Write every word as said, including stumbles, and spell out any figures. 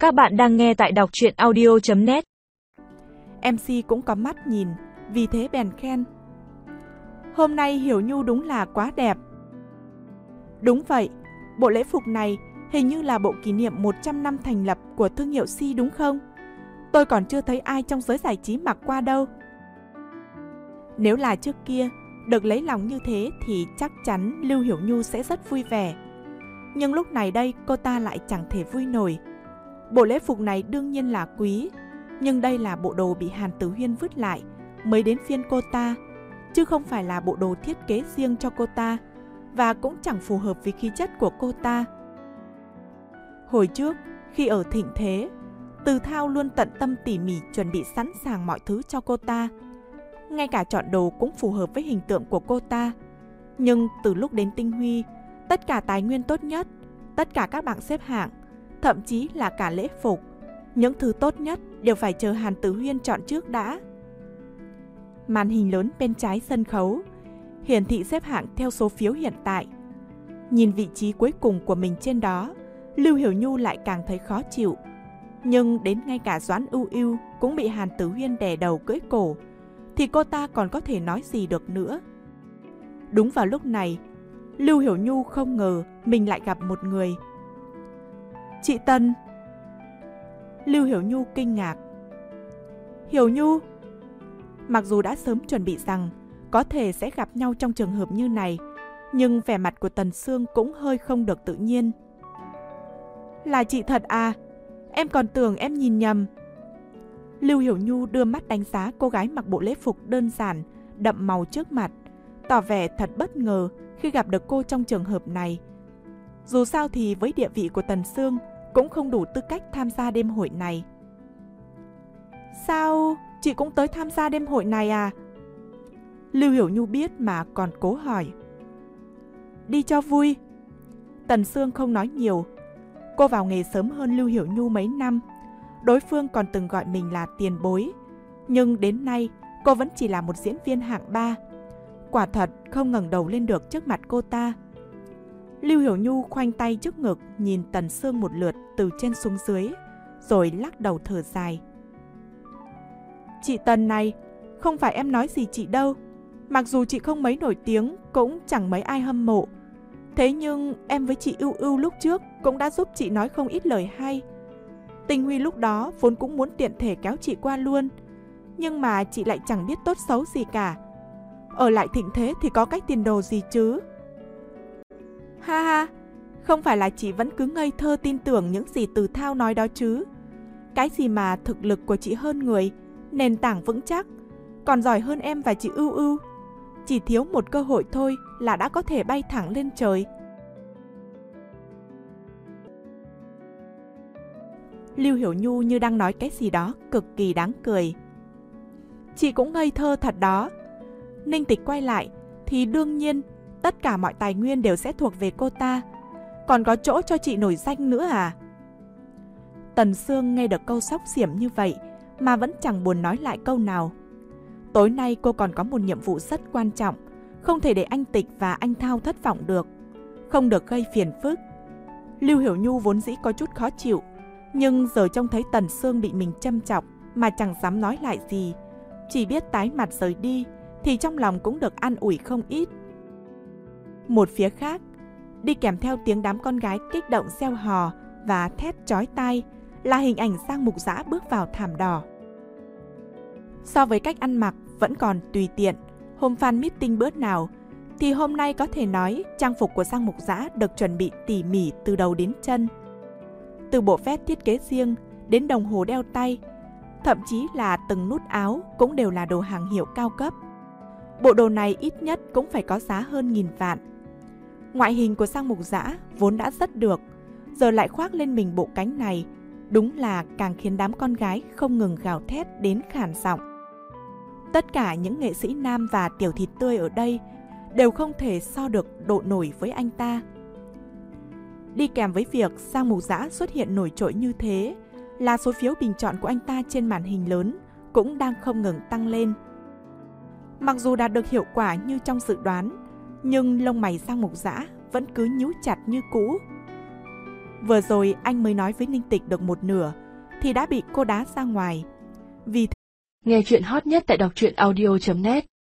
Các bạn đang nghe tại đọc truyện audio chấm net. em xê cũng có mắt nhìn, vì thế bèn khen: "Hôm nay Hiểu Nhu đúng là quá đẹp." Đúng vậy, bộ lễ phục này hình như là bộ kỷ niệm một trăm năm thành lập của thương hiệu Xi đúng không? Tôi còn chưa thấy ai trong giới giải trí mặc qua đâu. Nếu là trước kia, được lấy lòng như thế thì chắc chắn Lưu Hiểu Nhu sẽ rất vui vẻ. Nhưng lúc này đây cô ta lại chẳng thể vui nổi. Bộ lễ phục này đương nhiên là quý, nhưng đây là bộ đồ bị Hàn Tử Huyên vứt lại mới đến phiên cô ta, chứ không phải là bộ đồ thiết kế riêng cho cô ta, và cũng chẳng phù hợp với khí chất của cô ta. Hồi trước, khi ở thịnh thế, Từ Thao luôn tận tâm tỉ mỉ chuẩn bị sẵn sàng mọi thứ cho cô ta. Ngay cả chọn đồ cũng phù hợp với hình tượng của cô ta. Nhưng từ lúc đến Tinh Huy, tất cả tài nguyên tốt nhất, tất cả các bảng xếp hạng, thậm chí là cả lễ phục, những thứ tốt nhất đều phải chờ Hàn Tử Huyên chọn trước đã. Màn hình lớn bên trái sân khấu hiển thị xếp hạng theo số phiếu hiện tại. Nhìn vị trí cuối cùng của mình trên đó, Lưu Hiểu Nhu lại càng thấy khó chịu. Nhưng đến ngay cả Doãn Ưu Ưu cũng bị Hàn Tử Huyên đè đầu cưỡi cổ, thì cô ta còn có thể nói gì được nữa. Đúng vào lúc này, Lưu Hiểu Nhu không ngờ mình lại gặp một người. "Chị Tần." Lưu Hiểu Nhu kinh ngạc. "Hiểu Nhu?" Mặc dù đã sớm chuẩn bị rằng có thể sẽ gặp nhau trong trường hợp như này, nhưng vẻ mặt của Tần Sương cũng hơi không được tự nhiên. "Là chị thật à? Em còn tưởng em nhìn nhầm." Lưu Hiểu Nhu đưa mắt đánh giá cô gái mặc bộ lễ phục đơn giản, đậm màu trước mặt, tỏ vẻ thật bất ngờ khi gặp được cô trong trường hợp này. Dù sao thì với địa vị của Tần Sương cũng không đủ tư cách tham gia đêm hội này. "Sao chị cũng tới tham gia đêm hội này à?" Lưu Hiểu Nhu biết mà còn cố hỏi. "Đi cho vui." Tần Sương không nói nhiều. Cô vào nghề sớm hơn Lưu Hiểu Nhu mấy năm. Đối phương còn từng gọi mình là tiền bối. Nhưng đến nay cô vẫn chỉ là một diễn viên hạng ba. Quả thật không ngẩng đầu lên được trước mặt cô ta. Lưu Hiểu Nhu khoanh tay trước ngực nhìn Tần Sương một lượt từ trên xuống dưới, rồi lắc đầu thở dài. "Chị Tần này, không phải em nói gì chị đâu. Mặc dù chị không mấy nổi tiếng, cũng chẳng mấy ai hâm mộ. Thế nhưng em với chị Ưu Ưu lúc trước cũng đã giúp chị nói không ít lời hay. Tinh Huy lúc đó vốn cũng muốn tiện thể kéo chị qua luôn, nhưng mà chị lại chẳng biết tốt xấu gì cả. Ở lại thịnh thế thì có cách tiền đồ gì chứ." "Ha ha, không phải là chị vẫn cứ ngây thơ tin tưởng những gì Từ Thao nói đó chứ. Cái gì mà thực lực của chị hơn người, nền tảng vững chắc, còn giỏi hơn em và chị Ưu Ưu. Chỉ thiếu một cơ hội thôi là đã có thể bay thẳng lên trời." Lưu Hiểu Nhu như đang nói cái gì đó cực kỳ đáng cười. "Chị cũng ngây thơ thật đó. Ninh Tịch quay lại thì đương nhiên tất cả mọi tài nguyên đều sẽ thuộc về cô ta. Còn có chỗ cho chị nổi danh nữa à?" Tần Sương nghe được câu xóc xiểm như vậy mà vẫn chẳng buồn nói lại câu nào. Tối nay cô còn có một nhiệm vụ rất quan trọng, không thể để anh Tịch và anh Thao thất vọng được, không được gây phiền phức. Lưu Hiểu Nhu vốn dĩ có chút khó chịu, nhưng giờ trông thấy Tần Sương bị mình châm chọc mà chẳng dám nói lại gì, chỉ biết tái mặt rời đi, thì trong lòng cũng được an ủi không ít. Một phía khác, đi kèm theo tiếng đám con gái kích động reo hò và thét chói tai là hình ảnh Giang Mục Dã bước vào thảm đỏ. So với cách ăn mặc vẫn còn tùy tiện hôm fan meeting bữa nào, thì hôm nay có thể nói trang phục của Giang Mục Dã được chuẩn bị tỉ mỉ từ đầu đến chân. Từ bộ vest thiết kế riêng đến đồng hồ đeo tay, thậm chí là từng nút áo cũng đều là đồ hàng hiệu cao cấp. Bộ đồ này ít nhất cũng phải có giá hơn nghìn vạn. Ngoại hình của Giang Mục Dã vốn đã rất được, giờ lại khoác lên mình bộ cánh này, đúng là càng khiến đám con gái không ngừng gào thét đến khản giọng. Tất cả những nghệ sĩ nam và tiểu thịt tươi ở đây đều không thể so được độ nổi với anh ta. Đi kèm với việc Giang Mục Dã xuất hiện nổi trội như thế là số phiếu bình chọn của anh ta trên màn hình lớn cũng đang không ngừng tăng lên. Mặc dù đạt được hiệu quả như trong dự đoán, nhưng lông mày Giang Mục Dã vẫn cứ nhíu chặt như cũ. Vừa rồi anh mới nói với Ninh Tịch được một nửa, thì đã bị cô đá ra ngoài. Vì Nghe chuyện hot nhất tại đọc truyện audio chấm net